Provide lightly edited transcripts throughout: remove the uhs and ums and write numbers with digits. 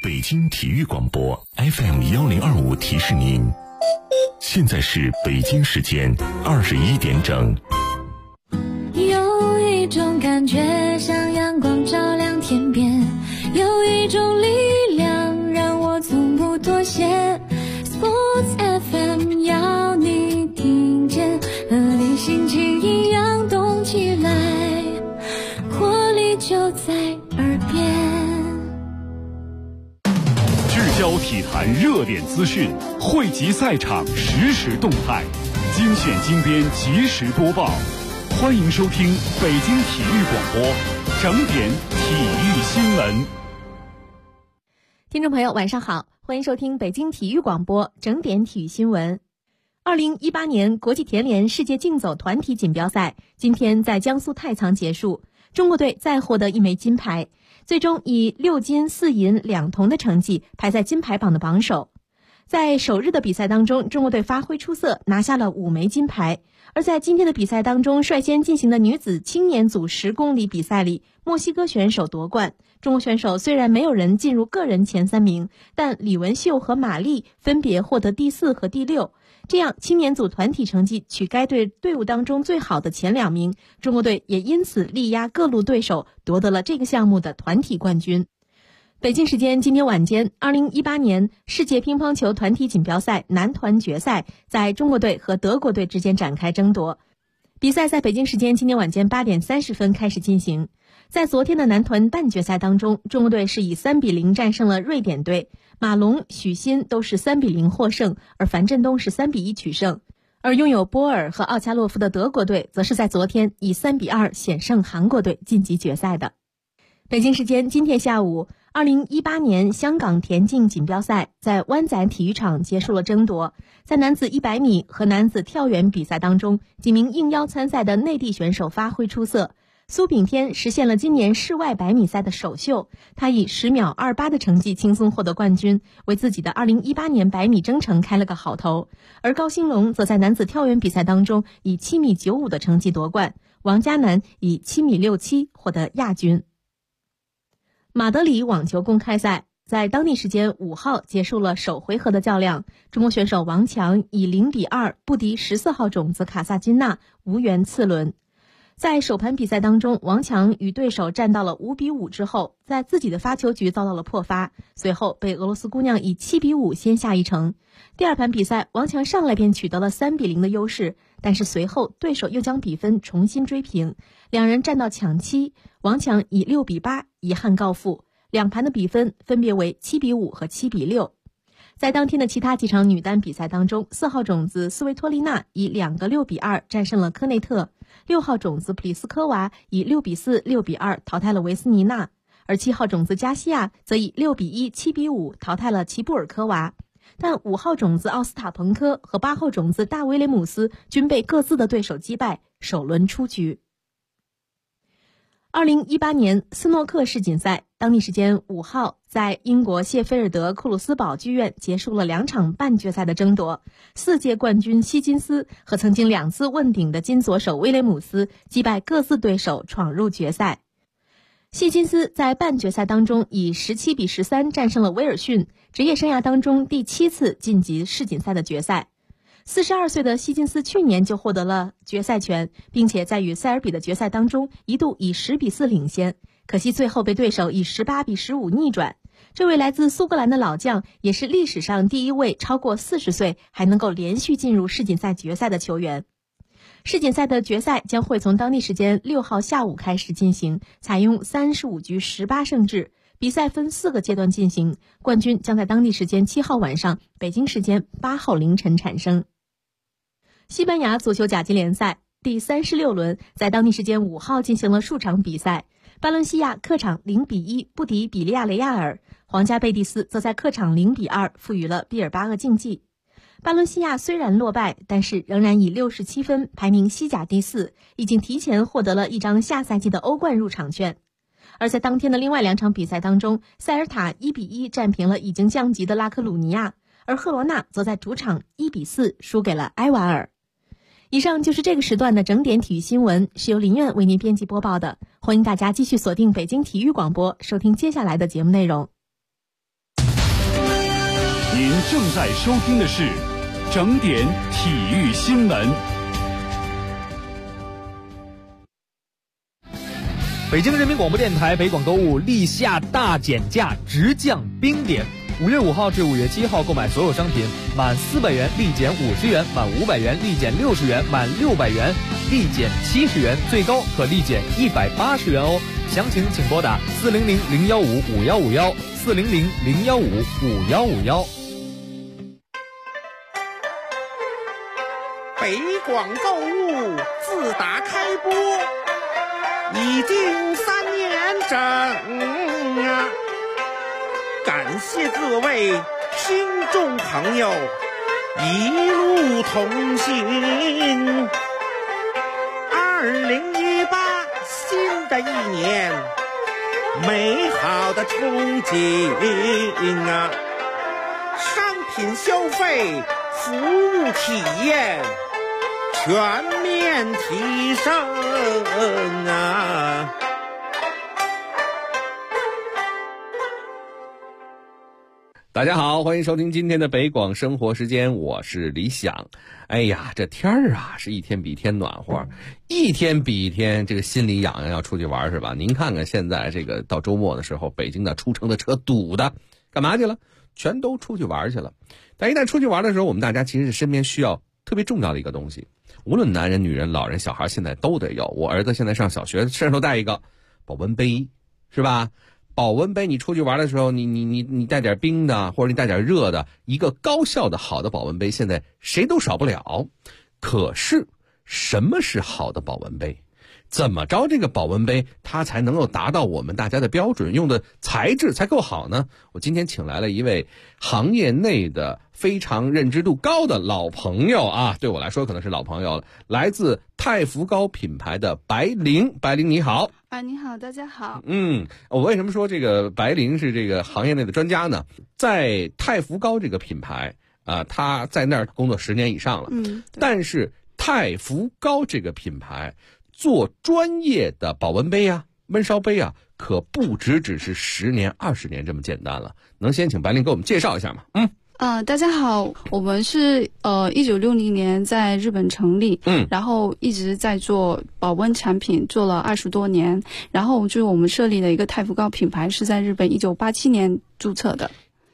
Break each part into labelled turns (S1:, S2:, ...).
S1: 北京体育广播 FM1025提示您，现在是北京时间21点整。
S2: 有一种感觉像阳光照亮天边，有一种力量让我从不妥协。Sports FM 要你听见，和你心情一样动起来，活力就在耳边。
S3: 聚焦体坛热点资讯，汇集赛场实时动态，精选精编及时播报。欢迎收听北京体育广播整点体育新闻。
S4: 听众朋友晚上好，欢迎收听北京体育广播整点体育新闻。2018年国际田联世界竞走团体锦标赛今天在江苏太仓结束，中国队再获得1枚金牌，最终以6金4银2铜的成绩排在金牌榜的榜首。在首日的比赛当中，中国队发挥出色，拿下了5枚金牌。而在今天的比赛当中，率先进行的女子青年组10公里比赛里，墨西哥选手夺冠。中国选手虽然没有人进入个人前3名，但李文秀和马丽分别获得第4和第6。这样青年组团体成绩取该队伍当中最好的前2名，中国队也因此力压各路对手，夺得了这个项目的团体冠军。北京时间今天晚间，2018年世界乒乓球团体锦标赛男团决赛在中国队和德国队之间展开争夺。比赛在北京时间今天晚间8点30分开始进行。在昨天的男团半决赛当中，中国队是以3比0战胜了瑞典队，马龙、许昕都是3比0获胜，而樊振东是3比1取胜。而拥有波尔和奥恰洛夫的德国队则是在昨天以3比2险胜韩国队晋级决赛的。北京时间今天下午，2018年香港田径锦标赛在湾仔体育场结束了争夺。在男子100米和男子跳远比赛当中，几名应邀参赛的内地选手发挥出色。苏炳添实现了今年室外100米赛的首秀，他以10秒28的成绩轻松获得冠军，为自己的2018年100米征程开了个好头。而高兴龙则在男子跳远比赛当中以7米95的成绩夺冠，王嘉男以7米67获得亚军。马德里网球公开赛在当地时间5号结束了首回合的较量，中国选手王强以0比2不敌14号种子卡萨金娜，无缘次轮。在首盘比赛当中，王强与对手战到了5比5之后，在自己的发球局遭到了破发，随后被俄罗斯姑娘以7比5先下一城。第二盘比赛，王强上来便取得了3比0的优势，但是随后对手又将比分重新追平，两人战到抢七，王强以6比8遗憾告负，两盘的比分分别为7比5和7比6。在当天的其他几场女单比赛当中，4号种子斯维托利娜以2个6比2战胜了科内特，6号种子普里斯科娃以6比4、6比2淘汰了维斯尼娜，而7号种子加西亚则以6比1、7比5淘汰了齐布尔科娃。但5号种子奥斯塔彭科和8号种子大威廉姆斯均被各自的对手击败，首轮出局。2018年斯诺克世锦赛当地时间5号在英国谢菲尔德库鲁斯堡剧院结束了2场半决赛的争夺，4届冠军希金斯和曾经2次问鼎的金左手威廉姆斯击败各自对手闯入决赛。希金斯在半决赛当中以17比13战胜了威尔逊，职业生涯当中第7次晋级世锦赛的决赛。42岁的希金斯去年就获得了决赛权，并且在与塞尔比的决赛当中一度以10比4领先，可惜最后被对手以18比15逆转。这位来自苏格兰的老将也是历史上第一位超过40岁还能够连续进入世锦赛决赛的球员。世锦赛的决赛将会从当地时间6号下午开始进行，采用35局18胜制，比赛分4个阶段进行，冠军将在当地时间7号晚上，北京时间8号凌晨产生。西班牙足球甲级联赛第36轮在当地时间5号进行了数场比赛，巴伦西亚客场0比1不敌比利亚雷亚尔，皇家贝蒂斯则在客场0比2负于了毕尔巴鄂竞技。巴伦西亚虽然落败，但是仍然以67分排名西甲第4，已经提前获得了一张下赛季的欧冠入场券。而在当天的另外2场比赛当中，塞尔塔1比1战平了已经降级的拉科鲁尼亚，而赫罗纳则在主场1比4输给了埃瓦尔。以上就是这个时段的整点体育新闻，是由林苑为您编辑播报的。欢迎大家继续锁定北京体育广播，收听接下来的节目内容。
S3: 您正在收听的是整点体育新闻。
S5: 北京人民广播电台北广购物立夏大减价，直降冰点。5月5号至5月7号购买所有商品，满400元立减50元，满500元立减60元，满600元立减70元，最高可立减180元哦。详情请拨打400-015-5151，400-015-5151。
S6: 北广购物自打开播已经3年整啊！感谢各位听众朋友一路同行。2018新的一年，美好的憧憬啊！商品消费、服务体验全面提升啊！
S7: 大家好，欢迎收听今天的北广生活时间，我是李想。哎呀，这天儿啊是一天比一天暖和，一天比一天这个心里痒痒，要出去玩是吧？您看看现在这个到周末的时候，北京的出城的车堵的，干嘛去了？全都出去玩去了。但一旦出去玩的时候，我们大家其实身边需要特别重要的一个东西，无论男人、女人、老人、小孩，现在都得有。我儿子现在上小学，身上都带一个保温杯，是吧？保温杯，你出去玩的时候，你带点冰的，或者你带点热的，一个高效的好的保温杯，现在谁都少不了。可是，什么是好的保温杯？怎么着这个保温杯它才能够达到我们大家的标准，用的材质才够好呢？我今天请来了一位行业内的非常认知度高的老朋友啊，对我来说可能是老朋友了，来自太福膏品牌的白灵。白灵你好。
S8: 你好，大家好。
S7: 我为什么说这个白灵是这个行业内的专家呢？在太福膏这个品牌啊，他在那儿工作10年以上了。但是太福膏这个品牌做专业的保温杯啊、焖烧杯啊，可不只是10年、20年这么简单了。能先请白灵给我们介绍一下吗？
S8: 大家好，我们是1960年在日本成立，然后一直在做保温产品，做了20多年。然后就是我们设立了一个太福膏品牌，是在日本1987年注册的。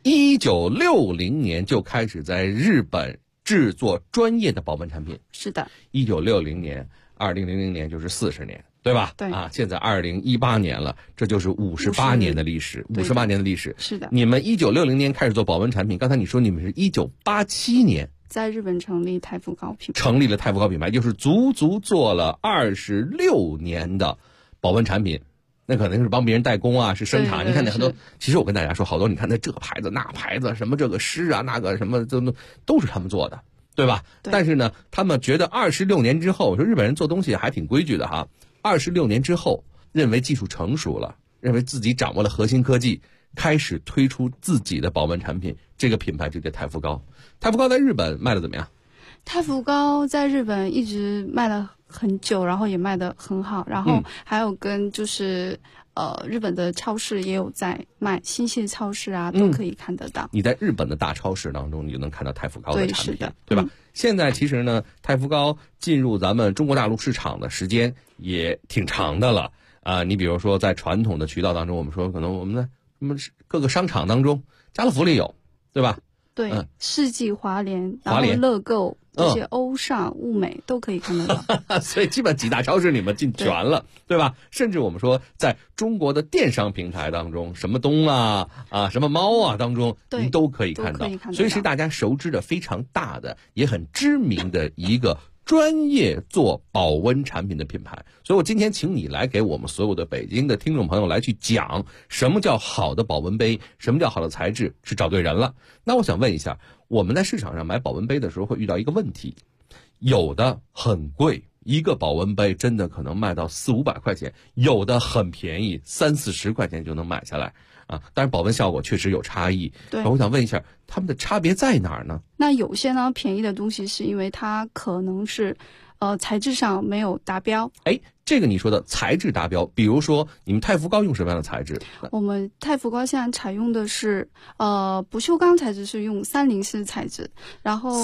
S7: 1960年就开始在日本制作专业的保温产品。
S8: 是的。
S7: 1960年，2000年就是40年。对吧？
S8: 对
S7: 啊，现在2018年了，这就是58年的历史，58年的历史。
S8: 是的。
S7: 你们1960年开始做保温产品，刚才你说你们是1987年
S8: 在日本成立太福膏品牌，
S7: 成立了太福膏品牌，就是足足做了26年的保温产品。那可能是帮别人代工啊，是生产。你看那很多，其实我跟大家说，好多你看那这牌子那牌子，什么这个诗啊，那个什么都是他们做的，对吧？
S8: 对。
S7: 但是呢，他们觉得26年之后，我说日本人做东西还挺规矩的哈。26年之后，认为技术成熟了，认为自己掌握了核心科技，开始推出自己的保温产品，这个品牌就叫太福膏。太福膏在日本卖的怎么样？
S8: 太福膏在日本一直卖了很久，然后也卖得很好，然后还有跟就是日本的超市也有在卖，新泻超市啊都可以看得到。
S7: 你在日本的大超市当中，你就能看到太福膏的产品，对吧？现在其实呢，太福膏进入咱们中国大陆市场的时间也挺长的了啊。你比如说在传统的渠道当中，我们说可能我们的什么各个商场当中，家乐福里有，对吧？
S8: 对，世纪华联，然后乐购。这些欧尚、物美都可以看得到，
S7: 所以基本几大超市你们进全了， 对吧？甚至我们说，在中国的电商平台当中，什么东啊、什么猫啊当中，您都可以看到，所以是大家熟知的非常大的，也很知名的一个专业做保温产品的品牌。所以我今天请你来给我们所有的北京的听众朋友来去讲什么叫好的保温杯，什么叫好的材质，是找对人了。那我想问一下，我们在市场上买保温杯的时候会遇到一个问题，有的很贵，一个保温杯真的可能卖到400-500块钱，有的很便宜，30-40块钱就能买下来啊。但是保温效果确实有差异。
S8: 对，
S7: 我想问一下，他们的差别在哪儿呢？
S8: 那有些呢便宜的东西是因为它可能是材质上没有达标。
S7: 这个你说的材质达标，比如说你们太福膏用什么样的材质？
S8: 我们太福膏现在采用的是不锈钢材质，是用304材质，然后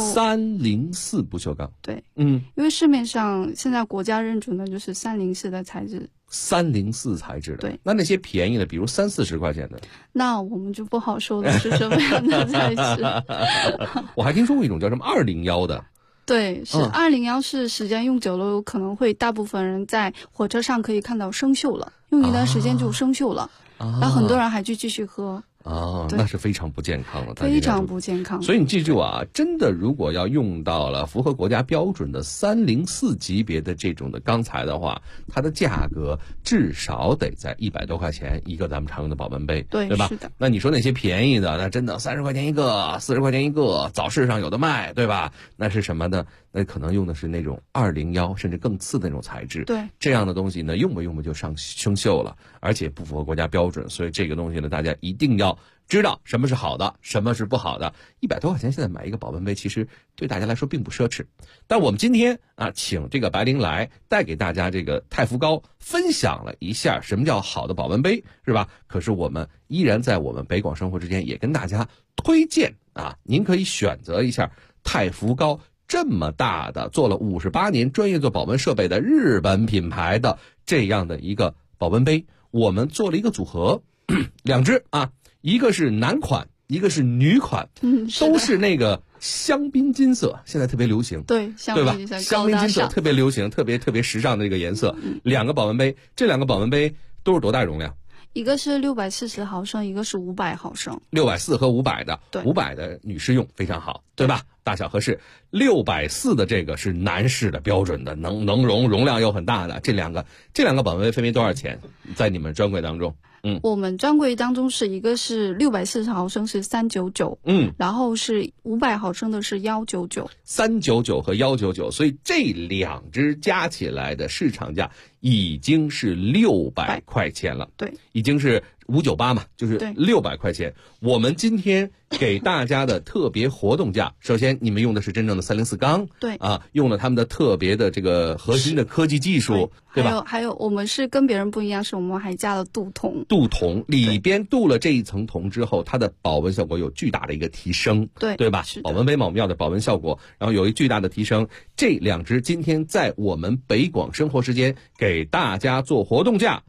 S7: 304不锈钢。
S8: 对，因为市面上现在国家认准的就是304的材质。
S7: 304材质的，
S8: 对。
S7: 那些便宜的，比如30-40块钱的，
S8: 那我们就不好说了是什么样的材质。
S7: 我还听说过一种叫什么201的。
S8: 对，是201，是时间用久了，有可能会大部分人在火车上可以看到生锈了，用一段时间就生锈了，然后很多人还去继续喝。
S7: 那是非常不健康了，
S8: 非常不健康。
S7: 所以你记住啊，真的如果要用到了符合国家标准的304级别的这种的钢材的话，它的价格至少得在100多块钱一个咱们常用的保温杯，对吧？
S8: 是的。
S7: 那你说那些便宜的，那真的30块钱一个，40块钱一个，早市上有的卖，对吧？那是什么呢？那可能用的是那种201甚至更次的那种材质。
S8: 对，
S7: 这样的东西呢，用不就生锈了，而且不符合国家标准。所以这个东西呢，大家一定要知道什么是好的，什么是不好的。100多块钱现在买一个保温杯，其实对大家来说并不奢侈。但我们今天请这个白灵来带给大家这个太福膏，分享了一下什么叫好的保温杯，是吧？可是我们依然在我们北广生活之间也跟大家推荐您可以选择一下太福膏这么大的做了58年专业做保温设备的日本品牌的这样的一个保温杯，我们做了一个组合，2只一个是男款，一个是女款，都是那个香槟金色，现在特别流行，
S8: 对，
S7: 香槟金色，香槟金色特别流行，特别时尚的这个颜色。2个保温杯，这2个保温杯都是多大容量？
S8: 一个是640毫升，一个是500毫升。
S7: 640和500的，
S8: 对
S7: ，500的女士用非常好，对吧？大小合适。640的这个是男士的标准的，能容量又很大的。这两个保温杯分别多少钱？在你们专柜当中？
S8: 我们专柜当中是一个是640毫升是399，然后是500毫升的是199，399
S7: 和199，所以这2只加起来的市场价已经是600块钱了，
S8: 对，
S7: 已经是598嘛，就是600块钱。我们今天给大家的特别活动价，首先你们用的是真正的304钢，
S8: 对
S7: 用了他们的特别的这个核心的科技技术，对吧？
S8: 还有我们是跟别人不一样，是我们还加了镀铜，
S7: 里边镀了这一层铜之后，它的保温效果有巨大的一个提升，对吧？保温杯嘛，我们要的保温效果，然后有一巨大的提升。这2只今天在我们北广生活时间给大家做活动价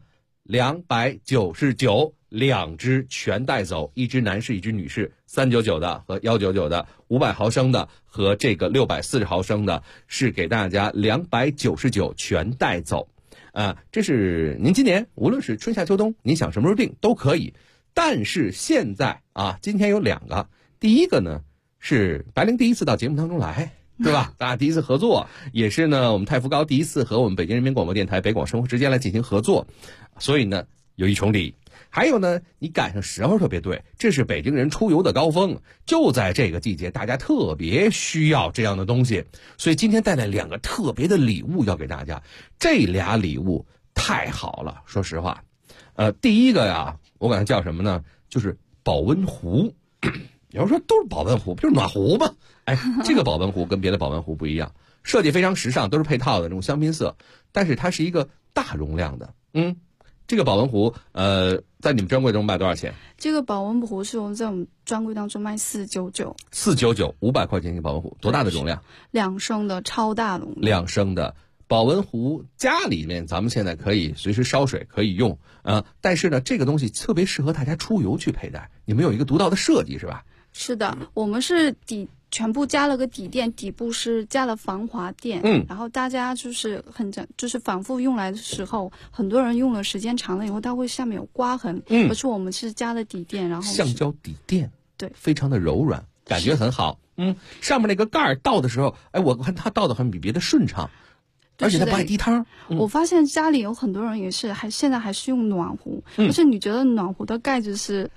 S7: ，299，2只全带走，一只男士，一只女士，399的和199的，500毫升的和这个640毫升的，是给大家299全带走。这是您今年无论是春夏秋冬，您想什么时候订都可以。但是现在今天有2个，第一个呢是白灵第一次到节目当中来，对吧？大家第一次合作，也是呢我们太福膏第一次和我们北京人民广播电台北广生活之间来进行合作，所以呢有一重礼。还有呢，你赶上时候特别对，这是北京人出游的高峰，就在这个季节，大家特别需要这样的东西，所以今天带来2个特别的礼物要给大家。这俩礼物太好了，说实话，第一个呀，我管它叫什么呢？就是保温壶。有人说都是保温壶，不就是暖壶吗？这个保温壶跟别的保温壶不一样，设计非常时尚，都是配套的这种香槟色，但是它是一个大容量的。这个保温壶，在你们专柜中卖多少钱？
S8: 这个保温壶是我们在我们专柜当中卖
S7: 499，500块钱一个保温壶，多大的容量
S8: ？2升的超大容量。
S7: 2升的保温壶，家里面咱们现在可以随时烧水，可以用但是呢，这个东西特别适合大家出游去佩戴。你们有一个独到的设计，是吧？
S8: 是的，我们是全部加了个底垫，底部是加了防滑垫，然后大家就是反复用来的时候，很多人用了时间长了以后，它会下面有刮痕，可是我们是加了底垫，然后
S7: 橡胶底垫，
S8: 对，
S7: 非常的柔软，感觉很好。上面那个盖儿倒的时候，我看它倒的很比别的顺畅。而且它不爱滴汤。
S8: 我发现家里有很多人也是现在还是用暖壶，可是你觉得暖壶的盖子是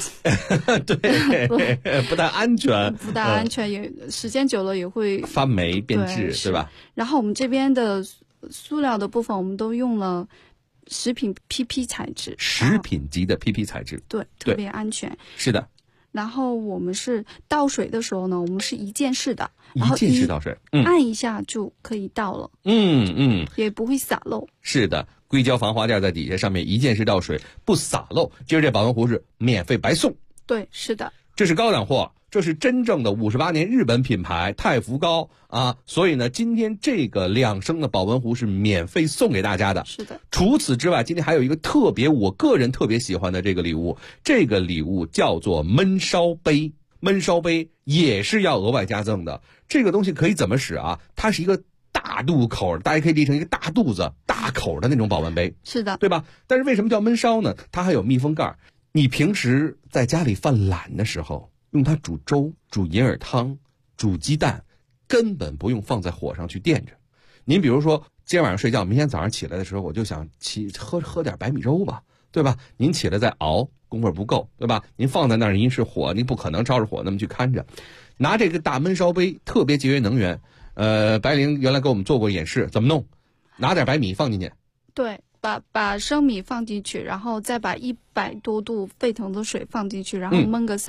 S7: 对，不太安全，
S8: 不太安全，也时间久了也会
S7: 发霉变质，对吧？
S8: 然后我们这边的塑料的部分，我们都用了食品 PP 材质，
S7: 食品级的 PP 材质，
S8: 对，特别安全。
S7: 是的。
S8: 然后我们是倒水的时候呢，我们是一键式的，
S7: 一键式倒水，
S8: 按一下就可以倒了，也不会洒漏。
S7: 是的，硅胶防滑垫在底下，上面一键式倒水，不洒漏。今儿这保温壶是免费白送。
S8: 对，是的，
S7: 这是高档货，这是真正的58年日本品牌太福高啊，所以呢，今天这个2升的保温壶是免费送给大家的。
S8: 是的。
S7: 除此之外，今天还有一个我个人特别喜欢的这个礼物，这个礼物叫做焖烧杯。焖烧杯也是要额外加赠的。这个东西可以怎么使啊？它是一个大肚口，大家可以理成一个大肚子、大口的那种保温杯。
S8: 是的，
S7: 对吧？但是为什么叫焖烧呢？它还有密封盖。你平时在家里犯懒的时候，用它煮粥、煮银耳汤、煮鸡蛋，根本不用放在火上去垫着。您比如说，今天晚上睡觉，明天早上起来的时候，我就想喝点白米粥吧，对吧？您起来再熬，功夫不够，对吧？您放在那儿，您是火，您不可能照着火那么去看着。拿这个大焖烧杯，特别节约能源。白灵原来给我们做过演示，怎么弄？拿点白米放进去，
S8: 对，把生米放进去，然后再把100多度沸腾的水放进去，然后焖个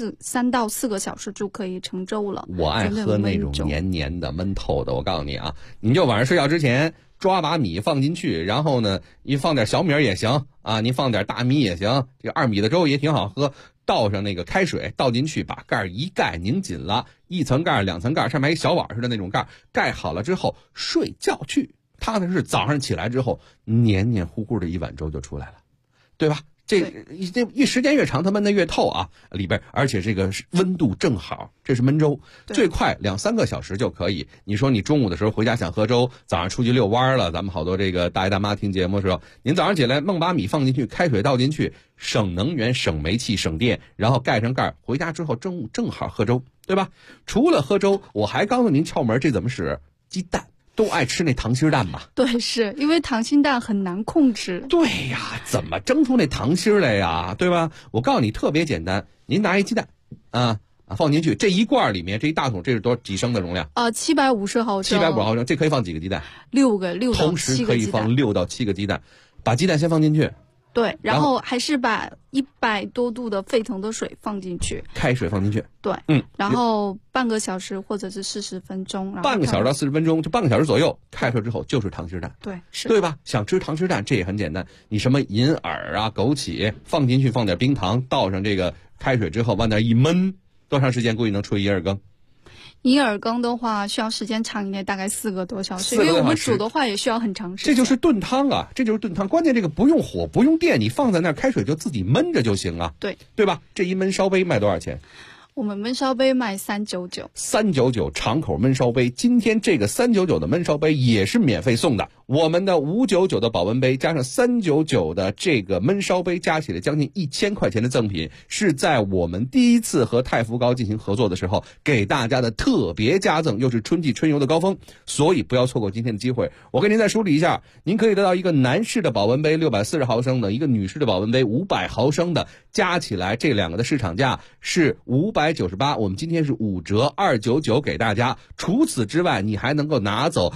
S8: 3到4个小时就可以成粥了。
S7: 我爱喝那种黏黏的、焖透的。我告诉你啊，你就晚上睡觉之前抓把米放进去，然后呢，你放点小米也行啊，你放点大米也行，这个2米的粥也挺好喝。倒上那个开水，倒进去，把盖一盖，拧紧了，1层盖、2层盖，上面一小碗似的那种盖，盖好了之后睡觉去。踏踏实实早上起来之后，黏黏糊糊的一碗粥就出来了，对吧？这时间越长，它焖得越透啊，里边而且这个温度正好，这是焖粥，最快2-3个小时就可以。你说你中午的时候回家想喝粥，早上出去遛弯了，咱们好多这个大爷大妈听节目的时候，您早上起来弄把米放进去，开水倒进去，省能源、省煤气、省电，然后盖上盖，回家之后中午正好喝粥，对吧？除了喝粥，我还告诉您窍门，这怎么使？鸡蛋。都爱吃那溏心蛋吧？
S8: 对，是因为溏心蛋很难控制。
S7: 对呀，怎么蒸出那溏心来呀？对吧？我告诉你，特别简单，您拿一鸡蛋放进去，这一罐里面这一大桶，这是几升的容量
S8: ？750毫升。
S7: 750毫升，这可以放几个鸡蛋
S8: ？6到7个，
S7: 同时可以放6到7个鸡蛋。把鸡蛋先放进去。
S8: 对，然后还是把100多度的沸腾的水放进去，
S7: 开水放进去。
S8: 对，然后半个小时或者是40分钟，
S7: 半个小时到40分钟，就半个小时左右，开出来之后就是溏心蛋。
S8: 对，是，
S7: 对吧？想吃溏心蛋，这也很简单，你什么银耳啊、枸杞放进去，放点冰糖，倒上这个开水之后，往那一焖，多长时间估计能出一银耳羹？
S8: 银耳羹的话需要时间长一点，大概4个多小时，因为我们煮的话也需要很长时间。
S7: 这就是炖汤啊，这就是炖汤。关键这个不用火，不用电，你放在那儿开水就自己焖着就行啊。
S8: 对，
S7: 对吧？这一焖烧杯卖多少钱？
S8: 我们焖烧杯卖399。
S7: 399长口焖烧杯，今天这个399的焖烧杯也是免费送的。我们的599的保温杯加上399的这个焖烧杯，加起来将近1000块钱的赠品，是在我们第一次和太福高进行合作的时候给大家的特别加赠，又是春季春游的高峰，所以不要错过今天的机会。我给您再梳理一下，您可以得到一个男士的保温杯640毫升的，一个女士的保温杯500毫升的，加起来这两个的市场价是598，我们今天是5折299给大家。除此之外，你还能够拿走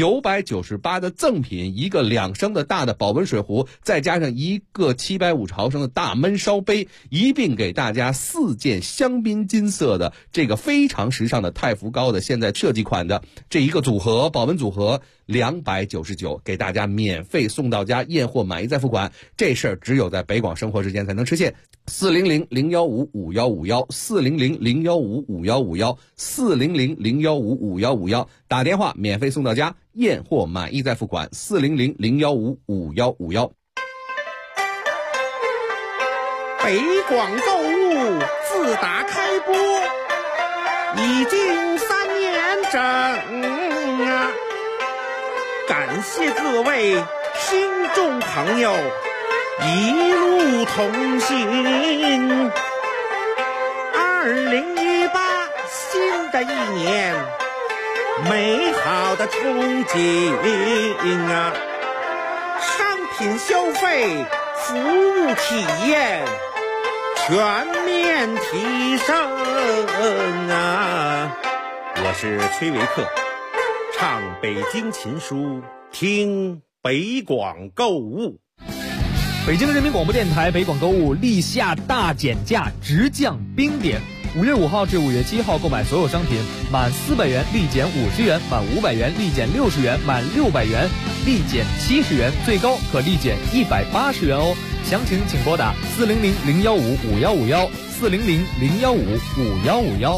S7: 998的赠品，一个2升的大的保温水壶，再加上一个750毫升的大焖烧杯，一并给大家4件香槟金色的这个非常时尚的太福高的现在设计款的这一个组合，保温组合299，给大家免费送到家，验货满意再付款。这事儿只有在北广生活之间才能实现。400-015-5151 400-015-5151 400-015-5151，打电话免费送到家，验货满意再付款。400-015-5151。
S6: 北广购物自打开播已经3年整啊！感谢各位听众朋友一路同行。2018新的一年，美好的憧憬啊！商品消费、服务体验全面提升啊！我是崔维克，唱北京琴书，听北广购物。
S5: 北京人民广播电台北广购物立夏大减价，直降冰点。5月5号至5月7号购买所有商品满400元立减50元，满500元立减60元，满600元立减70元，最高可立减180元哦。详情请拨打400-015-5151，400-015-5151。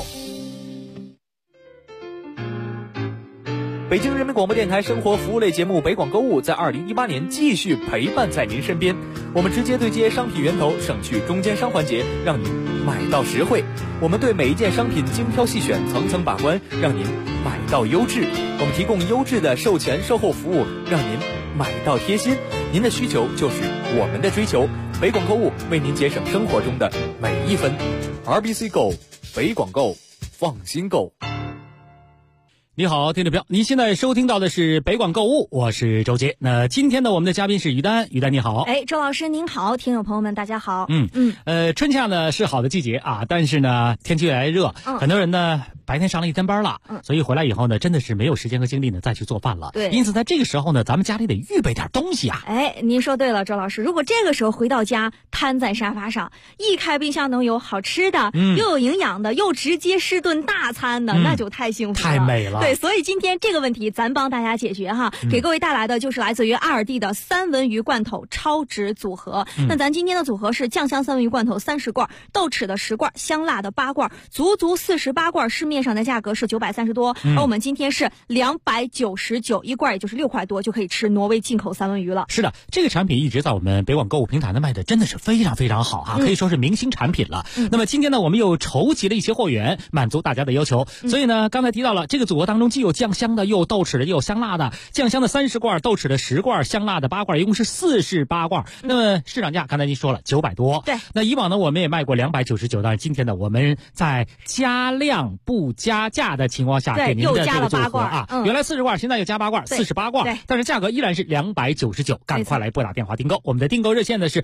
S5: 北京人民广播电台生活服务类节目北广购物在2018年继续陪伴在您身边，我们直接对接商品源头，省去中间商环节，让您买到实惠。我们对每一件商品精挑细选，层层把关，让您买到优质。我们提供优质的售前售后服务，让您买到贴心。您的需求就是我们的追求，北广购物为您节省生活中的每一分。RBC Go， 北广购，放心购。
S9: 你好，听众朋友，您现在收听到的是北广购物，我是周杰。那今天呢，我们的嘉宾是于丹，于丹你好。
S2: 周老师您好，听友朋友们大家好。
S9: 春夏呢是好的季节啊，但是呢天气越来越热，很多人呢白天上了一天班了，所以回来以后呢，真的是没有时间和精力呢再去做饭了。
S2: 对，
S9: 因此在这个时候呢，咱们家里得预备点东西啊。
S2: 您说对了，周老师，如果这个时候回到家，瘫在沙发上，一开冰箱能有好吃的，又有营养的，又直接是顿大餐的，那就太幸福了，
S9: 太美了。
S2: 对，所以今天这个问题咱帮大家解决哈，给各位带来的就是来自于阿尔蒂的三文鱼罐头超值组合。那咱今天的组合是酱香三文鱼罐头30罐，豆豉的10罐，香辣的8罐，足48罐，市面上的价格是930多，而我们今天是299一罐，也就是6块多就可以吃挪威进口三文鱼了。
S9: 是的，这个产品一直在我们北广购物平台呢卖的真的是非常非常好啊，可以说是明星产品了。那么今天呢，我们又筹集了一些货源，满足大家的要求。所以呢，刚才提到了这个组合当中既有酱香的，又有豆豉的，又有香辣的。酱香的30罐，豆豉的10罐，香辣的8罐，一共是48罐。那么市场价刚才您说了900多。
S2: 对。
S9: 那以往呢，我们也卖过299，但是今天呢，我们在加量不加价的情况下给您的这个组合啊，原来40罐，现在又加8罐，48罐，但是价格依然是299，赶快来拨打电话订购。我们的订购热线呢是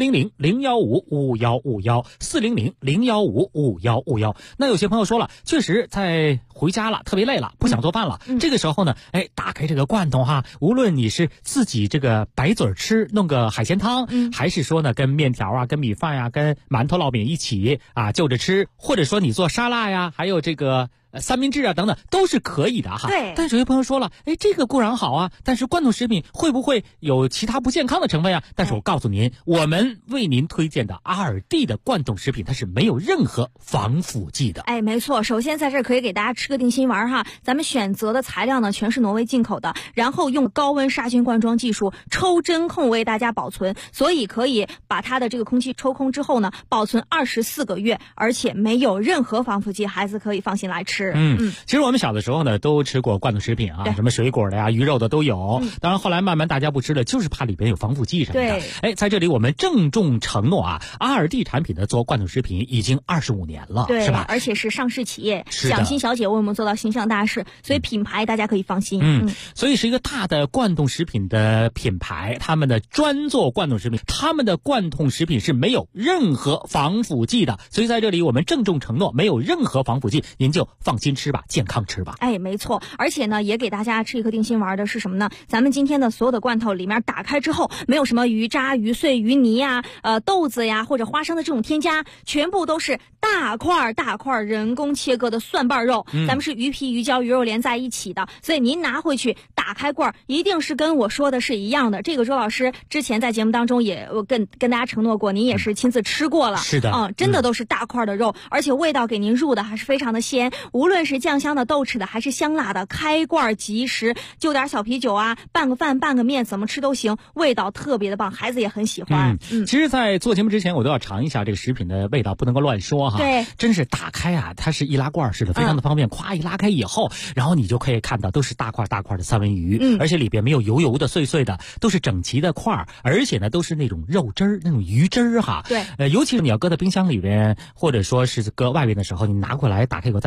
S9: 400-015-5151，400-015-5151。那有些朋友说了，确实在回家了，特别累了，不想做饭了。这个时候呢，打开这个罐头哈，无论你是自己这个白嘴吃，弄个海鲜汤，还是说呢跟面条啊、跟米饭呀、跟馒头烙饼一起啊就着吃，或者说你做沙拉呀，还有这个三明治啊等等都是可以的哈。
S2: 对。
S9: 但是有些朋友说了，这个固然好啊，但是罐头食品会不会有其他不健康的成分啊？但是我告诉您，我们为您推荐的阿尔蒂的罐头食品，它是没有任何防腐剂的。
S2: 没错，首先在这儿可以给大家吃个定心丸哈，咱们选择的材料呢全是挪威进口的，然后用高温杀菌灌装技术抽真空为大家保存，所以可以把它的这个空气抽空之后呢，保存24个月，而且没有任何防腐剂，孩子可以放心来吃。
S9: 其实我们小的时候呢都吃过罐头食品啊，什么水果的呀、鱼肉的都有。当然后来慢慢大家不吃了，就是怕里边有防腐剂什么的。在这里我们郑重承诺啊，阿尔蒂产品的做罐头食品已经25年了，
S2: 对，
S9: 是吧？
S2: 而且是上市企业，蒋欣小姐为我们做到形象大事，所以品牌大家可以放心。
S9: 所以是一个大的罐头食品的品牌，他们的专做罐头食品，他们的罐头食品是没有任何防腐剂的。所以在这里我们郑重承诺，没有任何防腐剂，您就放心吃吧，健康吃吧。
S2: 没错，而且呢也给大家吃一颗定心丸的是什么呢？咱们今天的所有的罐头里面打开之后，没有什么鱼渣、鱼碎、鱼泥呀、豆子呀或者花生的这种添加，全部都是大块人工切割的蒜瓣肉，咱们是鱼皮、鱼胶、鱼肉连在一起的，所以您拿回去打开罐，一定是跟我说的是一样的。这个周老师之前在节目当中也跟大家承诺过，您也是亲自吃过了。
S9: 是的，
S2: 真的都是大块的肉，而且味道给您入的还是非常的鲜，无论是酱香的、豆豉的还是香辣的，开罐即食，就点小啤酒啊，拌个饭拌个面怎么吃都行，味道特别的棒，孩子也很喜欢。
S9: 其实在做节目之前我都要尝一下这个食品的味道，不能够乱说哈。
S2: 对，
S9: 真是打开啊，它是易拉罐似的，非常的方便，咵一拉开以后，然后你就可以看到都是大块的三文鱼，而且里边没有油的碎碎的，都是整齐的块，而且呢都是那种肉汁儿、那种鱼汁儿哈。
S2: 对，
S9: 尤其是你要搁在冰箱里边，或者说是搁外边的时候，你拿过来打开以后再吃，里边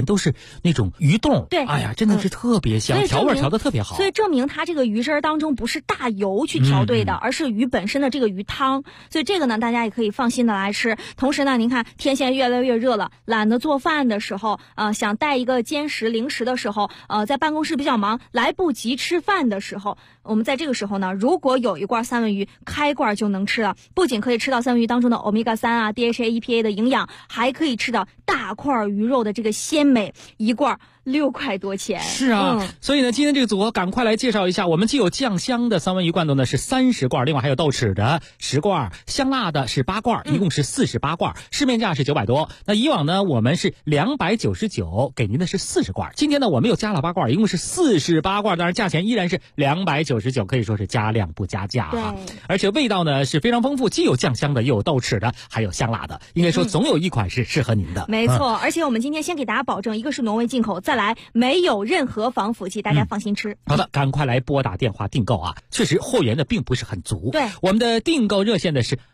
S9: 边都是那种鱼冻，
S2: 对，
S9: 哎呀，真的是特别香，调味调得特别好。
S2: 所以证明它这个鱼汁当中不是大油去调兑的，而是鱼本身的这个鱼汤。所以这个呢，大家也可以放心的来吃。同时呢，您看天现在越来越热了，懒得做饭的时候，想带一个兼食零食的时候，在办公室比较忙，来不及吃饭的时候，我们在这个时候呢，如果有一罐三文鱼，开罐就能吃了。不仅可以吃到三文鱼当中的欧米伽3啊、DHA、EPA 的营养，还可以吃到大块鱼肉的这个鲜美，一罐6块多钱。
S9: 是啊，所以呢，今天这个组合赶快来介绍一下。我们既有酱香的三文鱼罐头呢是30罐，另外还有豆豉的10罐，香辣的是8罐，一共是48罐，市面价是900多。那以往呢，我们是299，给您的是40罐。今天呢，我们又加了8罐，一共是48罐，当然价钱依然是299，可以说是加量不加价啊。而且味道呢是非常丰富，既有酱香的，又有豆豉的，还有香辣的，应该说总有一款是适合您的。
S2: 没错，而且我们今天先给大家保证，一个是挪威进口，再来没有任何防腐剂，大家放心吃。
S9: 好的，赶快来拨打电话订购啊！确实货源的并不是很足。
S2: 对，
S9: 我们的订购热线的是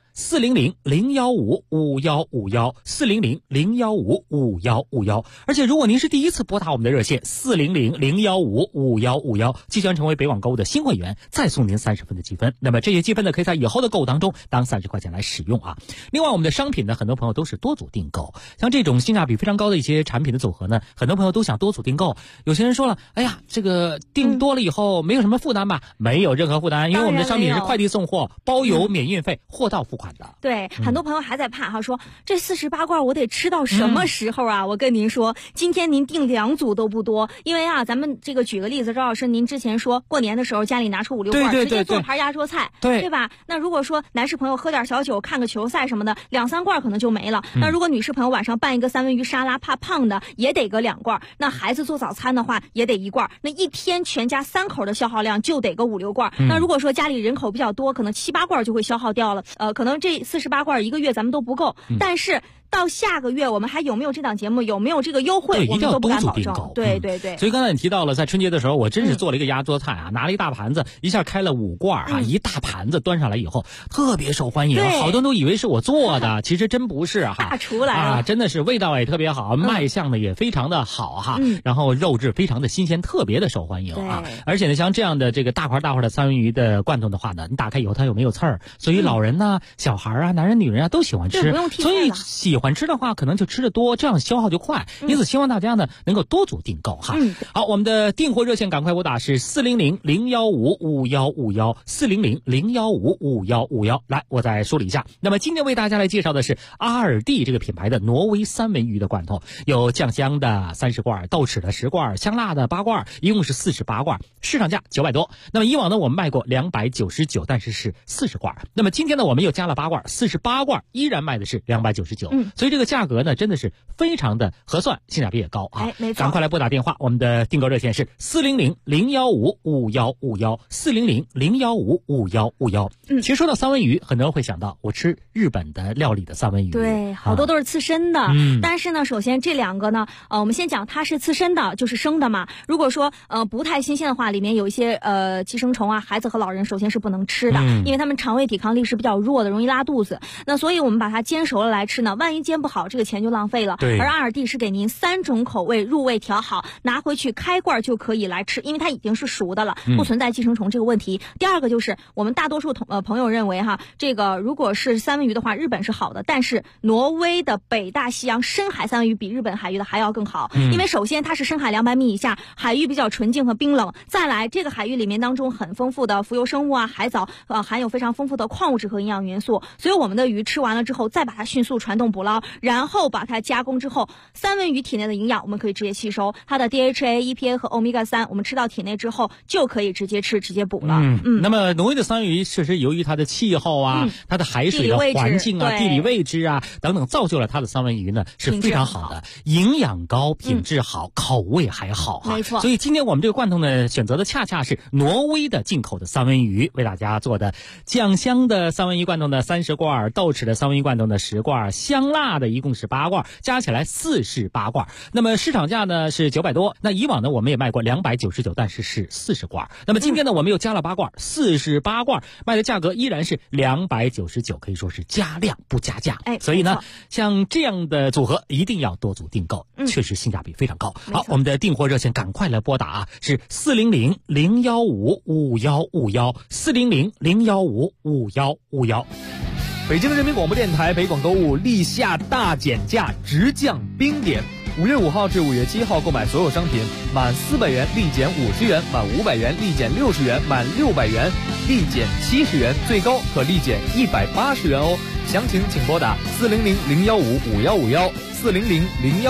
S9: 400-015-5151，400-015-5151。而且如果您是第一次拨打我们的热线400-015-5151，即将成为北网购物的新会员，再送您30分的积分。那么这些积分呢，可以在以后的购物当中当30块钱来使用啊。另外，我们的商品呢，很多朋友都是多组订购，像这种性价比非常高的一些产品的组合呢，很多朋友都想多组订购。有些人说了，哎呀，这个订多了以后没有什么负担吧？没有任何负担，因为我们的商品是快递送货，包邮免运费，货到付款。
S2: 对，很多朋友还在怕哈，说这48罐我得吃到什么时候啊？我跟您说，今天您订2组都不多，因为啊，咱们这个举个例子，赵老师，您之前说过年的时候家里拿出5-6罐，直接做盘压桌菜，对吧？那如果说男士朋友喝点小酒，看个球赛什么的，2-3罐可能就没了。那如果女士朋友晚上拌一个三文鱼沙拉，怕胖的也得个2罐。那孩子做早餐的话也得1罐。那一天全家3口的消耗量就得个5-6罐。那如果说家里人口比较多，可能7-8罐就会消耗掉了。可能这48罐1个月咱们都不够，但是到下个月我们还有没有这档节目，有没有这个优惠，我们都不敢保证。对。
S9: 所以刚才你提到了，在春节的时候，我真是做了一个压桌菜啊，拿了一大盘子，一下开了5罐啊，一大盘子端上来以后，特别受欢迎，好多人都以为是我做的，其实真不是哈。
S2: 大厨来了，
S9: 真的是味道也特别好，卖相呢也非常的好哈，然后肉质非常的新鲜，特别的受欢迎啊。而且呢，像这样的这个大块的三文鱼的罐头的话呢，你打开以后它又没有刺儿，所以老人呢、小孩啊、男人女人啊都喜欢吃，所以喜欢吃的话可能就吃得多，这样消耗就快。因此希望大家呢能够多组订购哈。好，我们的订货热线赶快拨打是400-015-5151，400-015-5151。来，我再梳理一下。那么今天为大家来介绍的是阿尔蒂这个品牌的挪威三文鱼的罐头，有酱香的30罐，豆豉的10罐，香辣的8罐，一共是48罐，市场价900多。那么以往呢我们卖过299，但是是40罐。那么今天呢我们又加了8罐，48罐依然卖的是299。所以这个价格呢真的是非常的合算，性价比也高啊。
S2: 没错，
S9: 赶快来拨打电话，我们的订购热线是400-015-5151，400-015-5151。其实说到三文鱼，很多人会想到我吃日本的料理的三文鱼，
S2: 对，好多都是刺身的。但是呢，首先这2个呢，我们先讲它是刺身的，就是生的嘛。如果说不太新鲜的话，里面有一些寄生虫啊，孩子和老人首先是不能吃的，因为他们肠胃抵抗力是比较弱的，容易拉肚子。那所以我们把它煎熟了来吃呢，万一煎不好，这个钱就浪费了。而阿尔蒂是给您3种口味入味调好，拿回去开罐就可以来吃，因为它已经是熟的了，不存在寄生虫这个问题。第二个就是我们大多数朋友认为哈，这个如果是三文鱼的话，日本是好的，但是挪威的北大西洋深海三文鱼比日本海域的还要更好，因为首先它是深海200米以下，海域比较纯净和冰冷，再来这个海域里面当中很丰富的浮游生物啊，海藻含有非常丰富的矿物质和营养元素，所以我们的鱼吃完了之后再把它迅速传动捕捞，然后把它加工之后，三文鱼体内的营养我们可以直接吸收，它的 DHA、EPA 和欧米伽3我们吃到体内之后就可以直接吃直接补了。
S9: 那么挪威的三文鱼确实由于它的气候啊、它的海水的环境啊、地理位置啊等等，造就了它的三文鱼呢是非常好的，营养高，品质好，口味还好哈。
S2: 没错。
S9: 所以今天我们这个罐头呢选择的恰恰是挪威的进口的三文鱼，为大家做的酱香的三文鱼罐头呢30罐，豆豉的三文鱼罐头呢10罐，香辣辣的一共是8罐，加起来48罐。那么市场价呢是900多，那以往呢我们也卖过299，但是是40罐。那么今天呢我们又加了8罐，48罐卖的价格依然是299，可以说是加量不加价。所以呢像这样的组合一定要多组订购，确实性价比非常高。好，我们的订货热线赶快来拨打啊，是400-015-5151，400-015-5151。
S5: 北京人民广播电台北广购物立夏大减价，直降冰点。5月5号至5月7号购买所有商品满400元立减50元，满500元立减60元，满600元立减70元，最高可立减180元哦。详情请拨打400-015-5151，400-015